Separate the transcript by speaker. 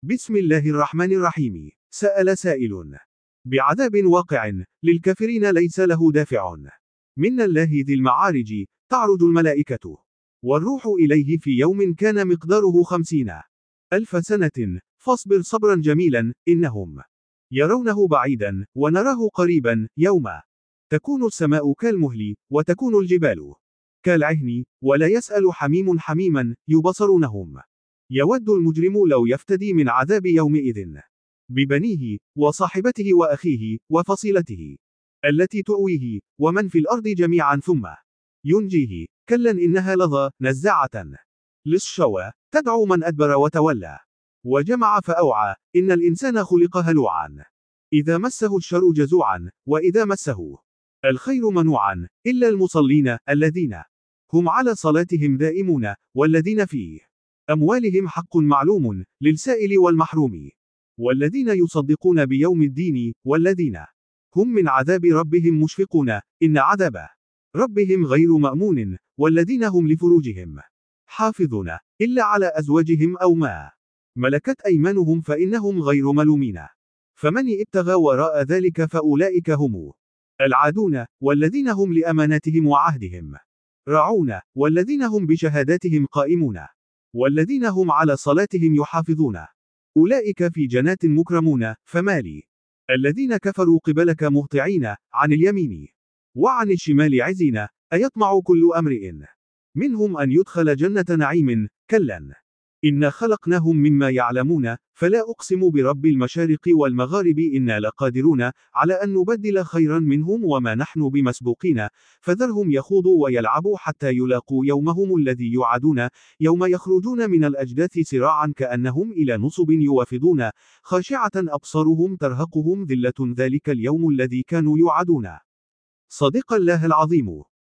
Speaker 1: بسم الله الرحمن الرحيم. سأل سائل: بعذاب واقع للكافرين ليس له دافع. من الله ذي المعارج تعرج الملائكة والروح إليه في يوم كان مقداره 50,000 سنة فاصبر صبرا جميلا إنهم يرونه بعيدا ونراه قريبا يوم تكون السماء كالمهل وتكون الجبال كالعهن ولا يسأل حميم حميما يبصرونهم. يود المجرم لو يفتدي من عذاب يومئذ ببنيه وصاحبته وأخيه وفصيلته التي تؤويه ومن في الأرض جميعا ثم ينجيه. كلا إنها لظى نزاعة للشوى تدعو من أدبر وتولى وجمع فأوعى. إن الإنسان خلق هلوعا إذا مسه الشر جزوعا وإذا مسه الخير منوعا إلا المصلين الذين هم على صلاتهم دائمون والذين في أموالهم حق معلوم للسائل والمحروم والذين يصدقون بيوم الدين والذين هم من عذاب ربهم مشفقون إن عذاب ربهم غير مأمون والذين هم لفروجهم حافظون إلا على أزواجهم أو ما ملكت أيمانهم فإنهم غير ملومين فمن ابتغى وراء ذلك فأولئك هم العادون والذين هم لأماناتهم وعهدهم راعون والذين هم بشهاداتهم قائمون والذين هم على صلاتهم يحافظون أولئك في جنات مكرمون. فمالي الذين كفروا قبلك مهطعين عن اليمين وعن الشمال عزين أيطمع كل أمرئ منهم أن يدخل جنة نعيم كلا إنا خلقناهم مما يعلمون فلا أقسم برب المشارق والمغارب إنا لقادرون على أن نبدل خيرا منهم وما نحن بمسبوقين فذرهم يخوضوا ويلعبوا حتى يلاقوا يومهم الذي يوعدون يوم يخرجون من الأجداث سراعا كأنهم إلى نصب يوافضون خاشعة أبصارهم ترهقهم ذلة ذلك اليوم الذي كانوا يوعدون. صدق الله العظيم.